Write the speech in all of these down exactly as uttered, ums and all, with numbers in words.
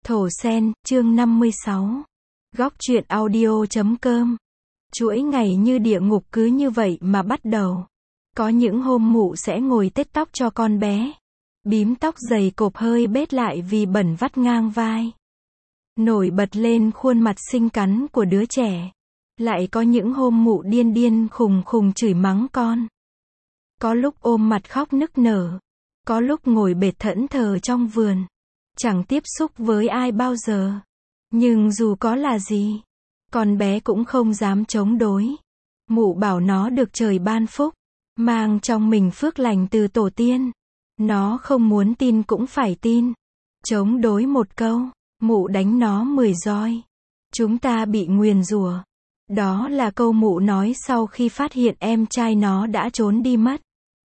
Thổ Sen, chương năm mươi sáu. Góc truyện audio chấm com. Chuỗi ngày như địa ngục cứ như vậy mà bắt đầu. Có những hôm mụ sẽ ngồi tết tóc cho con bé. Bím tóc dày cộp hơi bết lại vì bẩn vắt ngang vai. Nổi bật lên khuôn mặt xinh cắn của đứa trẻ. Lại có những hôm mụ điên điên khùng khùng chửi mắng con. Có lúc ôm mặt khóc nức nở. Có lúc ngồi bệt thẫn thờ trong vườn. Chẳng tiếp xúc với ai bao giờ. Nhưng dù có là gì, con bé cũng không dám chống đối. Mụ bảo nó được trời ban phúc, mang trong mình phước lành từ tổ tiên. Nó không muốn tin cũng phải tin. Chống đối một câu, mụ đánh nó mười roi. Chúng ta bị nguyền rủa. Đó là câu mụ nói sau khi phát hiện em trai nó đã trốn đi mất.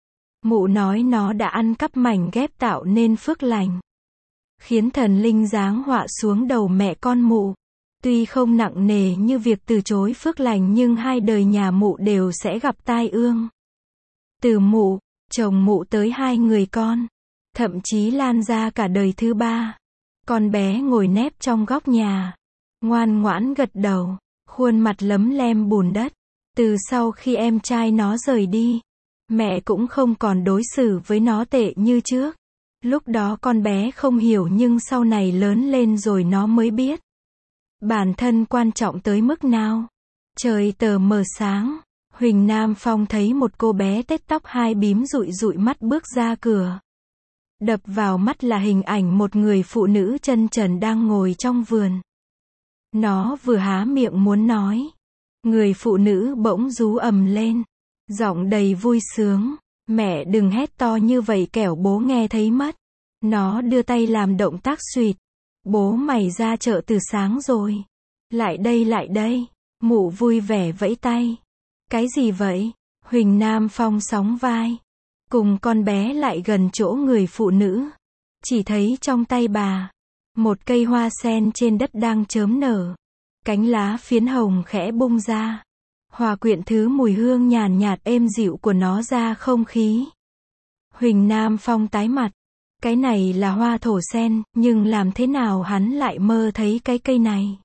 Mụ nói nó đã ăn cắp mảnh ghép tạo nên phước lành, khiến thần linh giáng họa xuống đầu mẹ con mụ. Tuy không nặng nề như việc từ chối phước lành nhưng hai đời nhà mụ đều sẽ gặp tai ương. Từ mụ, chồng mụ tới hai người con, thậm chí lan ra cả đời thứ ba. Con bé ngồi nép trong góc nhà, ngoan ngoãn gật đầu, khuôn mặt lấm lem bùn đất. Từ sau khi em trai nó rời đi, mẹ cũng không còn đối xử với nó tệ như trước. Lúc đó con bé không hiểu nhưng sau này lớn lên rồi nó mới biết. Bản thân quan trọng tới mức nào. Trời tờ mờ sáng, Huỳnh Nam Phong thấy một cô bé tết tóc hai bím dụi dụi mắt bước ra cửa. Đập vào mắt là hình ảnh một người phụ nữ chân trần đang ngồi trong vườn. Nó vừa há miệng muốn nói, người phụ nữ bỗng rú ầm lên, giọng đầy vui sướng. Mẹ đừng hét to như vậy kẻo bố nghe thấy mất. Nó đưa tay làm động tác suýt. Bố mày ra chợ từ sáng rồi. Lại đây lại đây. Mụ vui vẻ vẫy tay. Cái gì vậy? Huỳnh Nam Phong sóng vai, cùng con bé lại gần chỗ người phụ nữ. Chỉ thấy trong tay bà, một cây hoa sen trên đất đang chớm nở. Cánh lá phiến hồng khẽ bung ra, hòa quyện thứ mùi hương nhàn nhạt êm dịu của nó ra không khí. Huỳnh Nam Phong tái mặt. Cái này là hoa thổ sen, nhưng làm thế nào hắn lại mơ thấy cái cây này?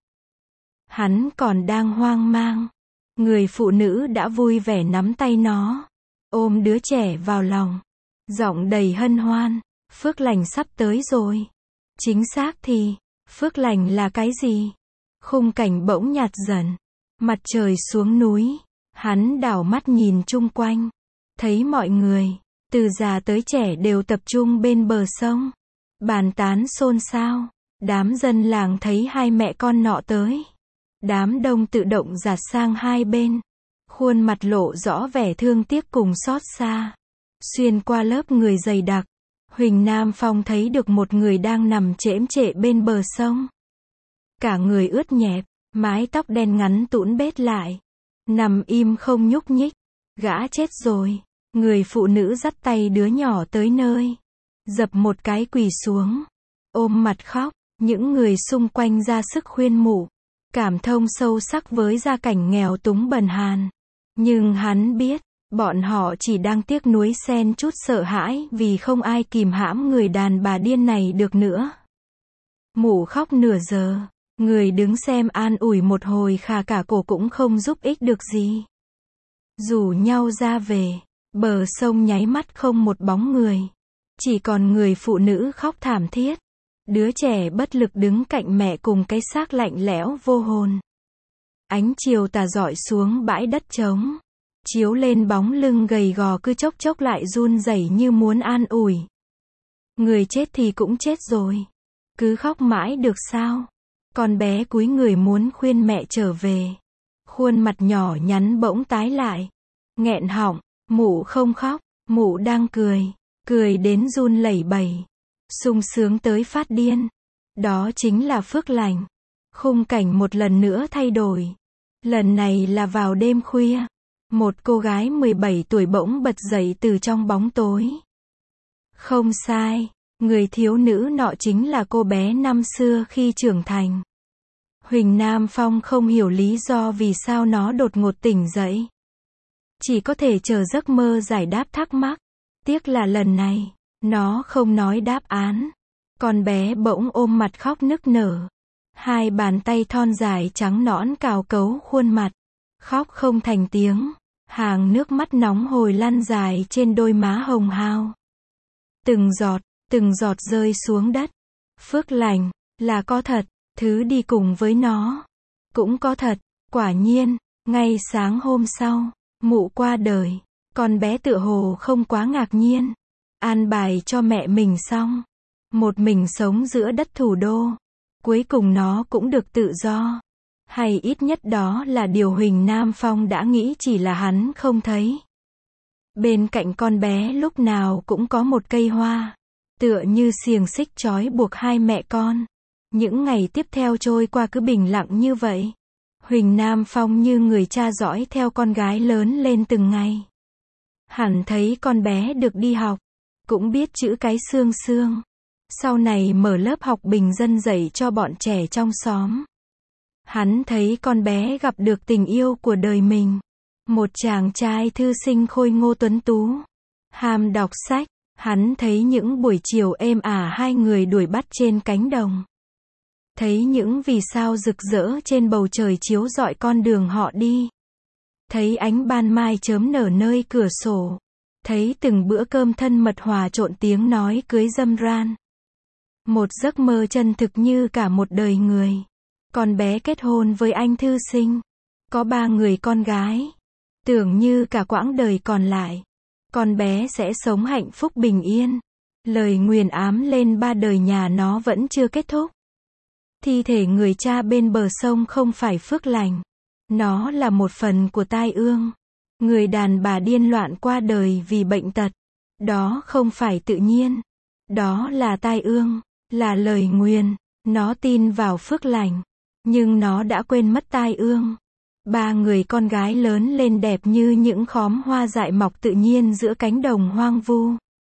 Hắn còn đang hoang mang. Người phụ nữ đã vui vẻ nắm tay nó, ôm đứa trẻ vào lòng, giọng đầy hân hoan. Phước lành sắp tới rồi. Chính xác thì, phước lành là cái gì? Khung cảnh bỗng nhạt dần. Mặt trời xuống núi. Hắn đảo mắt nhìn chung quanh. Thấy mọi người, từ già tới trẻ đều tập trung bên bờ sông. Bàn tán xôn xao. Đám dân làng thấy hai mẹ con nọ tới. Đám đông tự động dạt sang hai bên. Khuôn mặt lộ rõ vẻ thương tiếc cùng xót xa. Xuyên qua lớp người dày đặc, Huỳnh Nam Phong thấy được một người đang nằm chễm chệ bên bờ sông. Cả người ướt nhẹp, mái tóc đen ngắn tũn bết lại. Nằm im không nhúc nhích. Gã chết rồi. Người phụ nữ dắt tay đứa nhỏ tới nơi. Dập một cái quỳ xuống. Ôm mặt khóc. Những người xung quanh ra sức khuyên mụ. Cảm thông sâu sắc với gia cảnh nghèo túng bần hàn. Nhưng hắn biết, bọn họ chỉ đang tiếc nuối xen chút sợ hãi vì không ai kìm hãm người đàn bà điên này được nữa. Mụ khóc nửa giờ. Người đứng xem an ủi một hồi khà cả cổ cũng không giúp ích được gì. Rủ nhau ra về. Bờ sông nháy mắt không một bóng người. Chỉ còn người phụ nữ khóc thảm thiết. Đứa trẻ bất lực đứng cạnh mẹ cùng cái xác lạnh lẽo vô hồn. Ánh chiều tà rọi xuống bãi đất trống, chiếu lên bóng lưng gầy gò cứ chốc chốc lại run rẩy như muốn an ủi. Người chết thì cũng chết rồi. Cứ khóc mãi được sao? Con bé cúi người muốn khuyên mẹ trở về. Khuôn mặt nhỏ nhắn bỗng tái lại. Nghẹn họng. Mụ không khóc. Mụ đang cười. Cười đến run lẩy bẩy. Sung sướng tới phát điên. Đó chính là phước lành. Khung cảnh một lần nữa thay đổi. Lần này là vào đêm khuya. Một cô gái mười bảy tuổi bỗng bật dậy từ trong bóng tối. Không sai. Người thiếu nữ nọ chính là cô bé năm xưa khi trưởng thành. Huỳnh Nam Phong không hiểu lý do vì sao nó đột ngột tỉnh dậy. Chỉ có thể chờ giấc mơ giải đáp thắc mắc. Tiếc là lần này, nó không nói đáp án. Con bé bỗng ôm mặt khóc nức nở. Hai bàn tay thon dài trắng nõn cào cấu khuôn mặt. Khóc không thành tiếng. Hàng nước mắt nóng hổi lăn dài trên đôi má hồng hao. Từng giọt, từng giọt rơi xuống đất. Phước lành, là có thật, thứ đi cùng với nó. Cũng có thật, quả nhiên, ngay sáng hôm sau, mụ qua đời. Con bé tựa hồ không quá ngạc nhiên. An bài cho mẹ mình xong. Một mình sống giữa đất thủ đô. Cuối cùng nó cũng được tự do. Hay ít nhất đó là điều Huỳnh Nam Phong đã nghĩ, chỉ là hắn không thấy. Bên cạnh con bé lúc nào cũng có một cây hoa. Tựa như xiềng xích trói buộc hai mẹ con. Những ngày tiếp theo trôi qua cứ bình lặng như vậy. Huỳnh Nam Phong như người cha dõi theo con gái lớn lên từng ngày. Hẳn thấy con bé được đi học. Cũng biết chữ cái xương xương. Sau này mở lớp học bình dân dạy cho bọn trẻ trong xóm. Hắn thấy con bé gặp được tình yêu của đời mình. Một chàng trai thư sinh khôi ngô tuấn tú. Ham đọc sách. Hắn thấy những buổi chiều êm ả hai người đuổi bắt trên cánh đồng. Thấy những vì sao rực rỡ trên bầu trời chiếu rọi con đường họ đi. Thấy ánh ban mai chớm nở nơi cửa sổ. Thấy từng bữa cơm thân mật hòa trộn tiếng nói cưới râm ran. Một giấc mơ chân thực như cả một đời người. Con bé kết hôn với anh thư sinh. Có ba người con gái. Tưởng như cả quãng đời còn lại, con bé sẽ sống hạnh phúc bình yên. Lời nguyền ám lên ba đời nhà nó vẫn chưa kết thúc. Thi thể người cha bên bờ sông không phải phước lành. Nó là một phần của tai ương. Người đàn bà điên loạn qua đời vì bệnh tật. Đó không phải tự nhiên. Đó là tai ương, là lời nguyền. Nó tin vào phước lành, nhưng nó đã quên mất tai ương. Ba người con gái lớn lên đẹp như những khóm hoa dại mọc tự nhiên giữa cánh đồng hoang vu.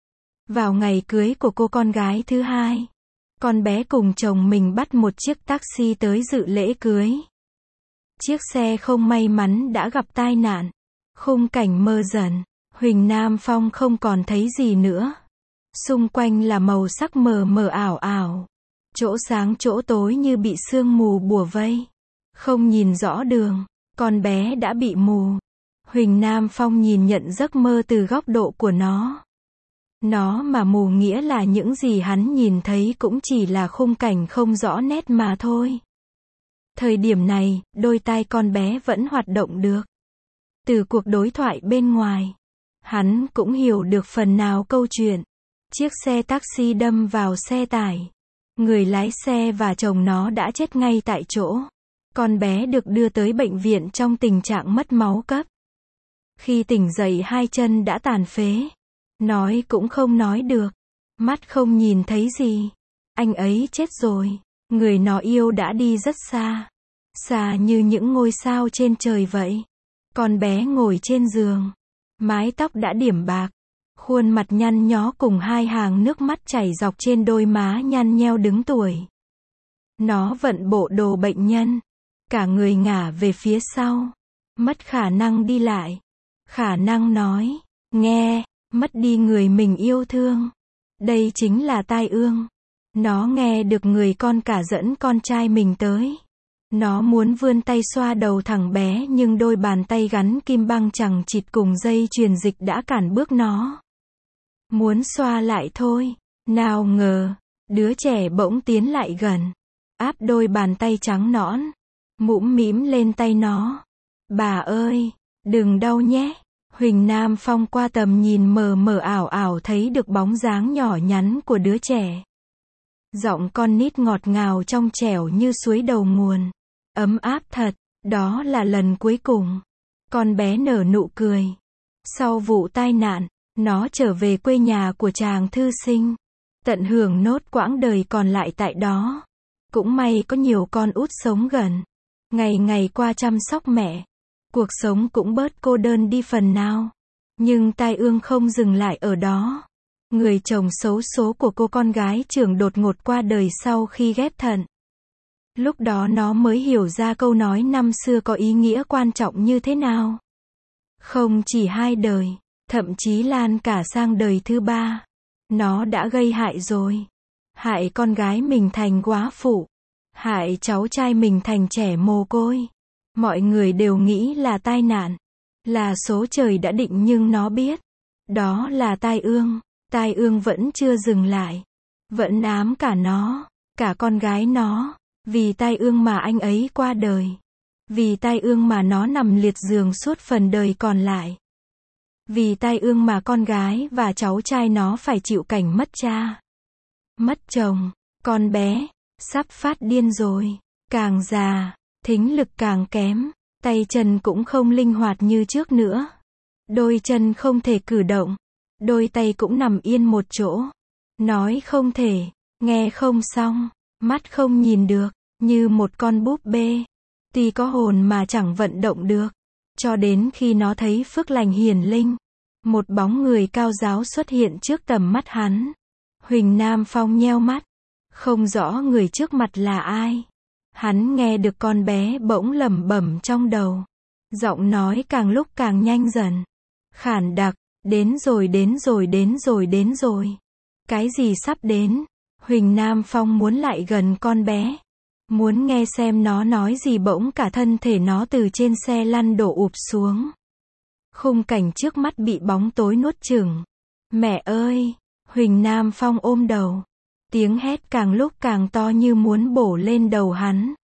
Vào ngày cưới của cô con gái thứ hai, con bé cùng chồng mình bắt một chiếc taxi tới dự lễ cưới. Chiếc xe không may mắn đã gặp tai nạn. Khung cảnh mơ dần, Huỳnh Nam Phong không còn thấy gì nữa. Xung quanh là màu sắc mờ mờ ảo ảo. Chỗ sáng chỗ tối như bị sương mù bủa vây. Không nhìn rõ đường. Con bé đã bị mù. Huỳnh Nam Phong nhìn nhận giấc mơ từ góc độ của nó. Nó mà mù nghĩa là những gì hắn nhìn thấy cũng chỉ là khung cảnh không rõ nét mà thôi. Thời điểm này, đôi tai con bé vẫn hoạt động được. Từ cuộc đối thoại bên ngoài, hắn cũng hiểu được phần nào câu chuyện. Chiếc xe taxi đâm vào xe tải. Người lái xe và chồng nó đã chết ngay tại chỗ. Con bé được đưa tới bệnh viện trong tình trạng mất máu cấp. Khi tỉnh dậy hai chân đã tàn phế. Nói cũng không nói được. Mắt không nhìn thấy gì. Anh ấy chết rồi. Người nó yêu đã đi rất xa. Xa như những ngôi sao trên trời vậy. Con bé ngồi trên giường. Mái tóc đã điểm bạc. Khuôn mặt nhăn nhó cùng hai hàng nước mắt chảy dọc trên đôi má nhăn nheo đứng tuổi. Nó vận bộ đồ bệnh nhân. Cả người ngả về phía sau. Mất khả năng đi lại. Khả năng nói, nghe, mất đi người mình yêu thương. Đây chính là tai ương. Nó nghe được người con cả dẫn con trai mình tới. Nó muốn vươn tay xoa đầu thằng bé nhưng đôi bàn tay gắn kim băng chằng chịt cùng dây truyền dịch đã cản bước nó. Muốn xoa lại thôi. Nào ngờ, đứa trẻ bỗng tiến lại gần. Áp đôi bàn tay trắng nõn. Mũm mĩm lên tay nó. Bà ơi, đừng đau nhé. Huỳnh Nam Phong qua tầm nhìn mờ mờ ảo ảo thấy được bóng dáng nhỏ nhắn của đứa trẻ. Giọng con nít ngọt ngào trong trẻo như suối đầu nguồn. Ấm áp thật, đó là lần cuối cùng. Con bé nở nụ cười. Sau vụ tai nạn, nó trở về quê nhà của chàng thư sinh. Tận hưởng nốt quãng đời còn lại tại đó. Cũng may có nhiều con út sống gần. Ngày ngày qua chăm sóc mẹ. Cuộc sống cũng bớt cô đơn đi phần nào. Nhưng tai ương không dừng lại ở đó. Người chồng xấu số của cô con gái trưởng đột ngột qua đời sau khi ghép thận. Lúc đó nó mới hiểu ra câu nói năm xưa có ý nghĩa quan trọng như thế nào. Không chỉ hai đời, thậm chí lan cả sang đời thứ ba. Nó đã gây hại rồi. hại con gái mình thành quá phụ, hại cháu trai mình thành trẻ mồ côi. Mọi người đều nghĩ là tai nạn, là số trời đã định, nhưng nó biết đó là tai ương. Tai ương vẫn chưa dừng lại, vẫn ám cả nó, cả con gái nó. Vì tai ương mà anh ấy qua đời. Vì tai ương mà nó nằm liệt giường suốt phần đời còn lại. Vì tai ương mà con gái và cháu trai nó phải chịu cảnh mất cha, mất chồng. Con bé sắp phát điên rồi, càng già, thính lực càng kém, tay chân cũng không linh hoạt như trước nữa. Đôi chân không thể cử động, đôi tay cũng nằm yên một chỗ. Nói không thể, nghe không xong, mắt không nhìn được, như một con búp bê. Tuy có hồn mà chẳng vận động được. Cho đến khi nó thấy phước lành hiển linh, một bóng người cao ráo xuất hiện trước tầm mắt hắn. Huỳnh Nam Phong nheo mắt, không rõ người trước mặt là ai. Hắn nghe được con bé bỗng lẩm bẩm trong đầu. Giọng nói càng lúc càng nhanh dần. Khản đặc, đến rồi đến rồi đến rồi đến rồi. Cái gì sắp đến? Huỳnh Nam Phong muốn lại gần con bé, muốn nghe xem nó nói gì, bỗng cả thân thể nó từ trên xe lăn đổ ụp xuống. Khung cảnh trước mắt bị bóng tối nuốt chửng. Mẹ ơi! Huỳnh Nam Phong ôm đầu. Tiếng hét càng lúc càng to như muốn bổ lên đầu hắn.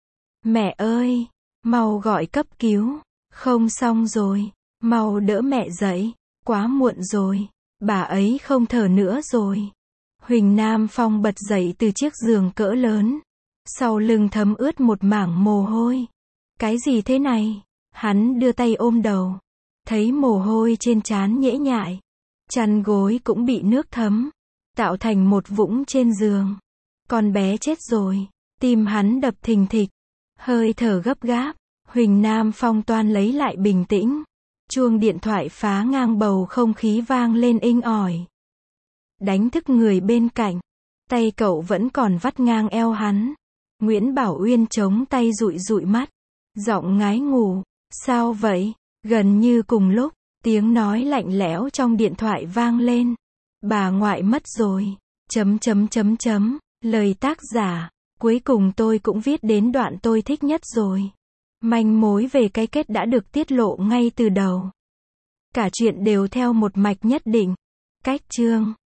Mẹ ơi! Mau gọi cấp cứu. Không xong rồi. Mau đỡ mẹ dậy. Quá muộn rồi. Bà ấy không thở nữa rồi. Huỳnh Nam Phong bật dậy từ chiếc giường cỡ lớn. Sau lưng thấm ướt một mảng mồ hôi. Cái gì thế này? Hắn đưa tay ôm đầu. Thấy mồ hôi trên trán nhễ nhại. Chăn gối cũng bị nước thấm, tạo thành một vũng trên giường. Con bé chết rồi. Tim hắn đập thình thịch, hơi thở gấp gáp. Huỳnh Nam Phong toan lấy lại bình tĩnh. Chuông điện thoại phá ngang bầu không khí vang lên inh ỏi. Đánh thức người bên cạnh. Tay cậu vẫn còn vắt ngang eo hắn. Nguyễn Bảo Uyên chống tay dụi dụi mắt. Giọng ngái ngủ. Sao vậy? Gần như cùng lúc, tiếng nói lạnh lẽo trong điện thoại vang lên. Bà ngoại mất rồi. Chấm chấm chấm chấm. Lời tác giả. Cuối cùng tôi cũng viết đến đoạn tôi thích nhất rồi. Manh mối về cái kết đã được tiết lộ ngay từ đầu. Cả chuyện đều theo một mạch nhất định. Cách chương.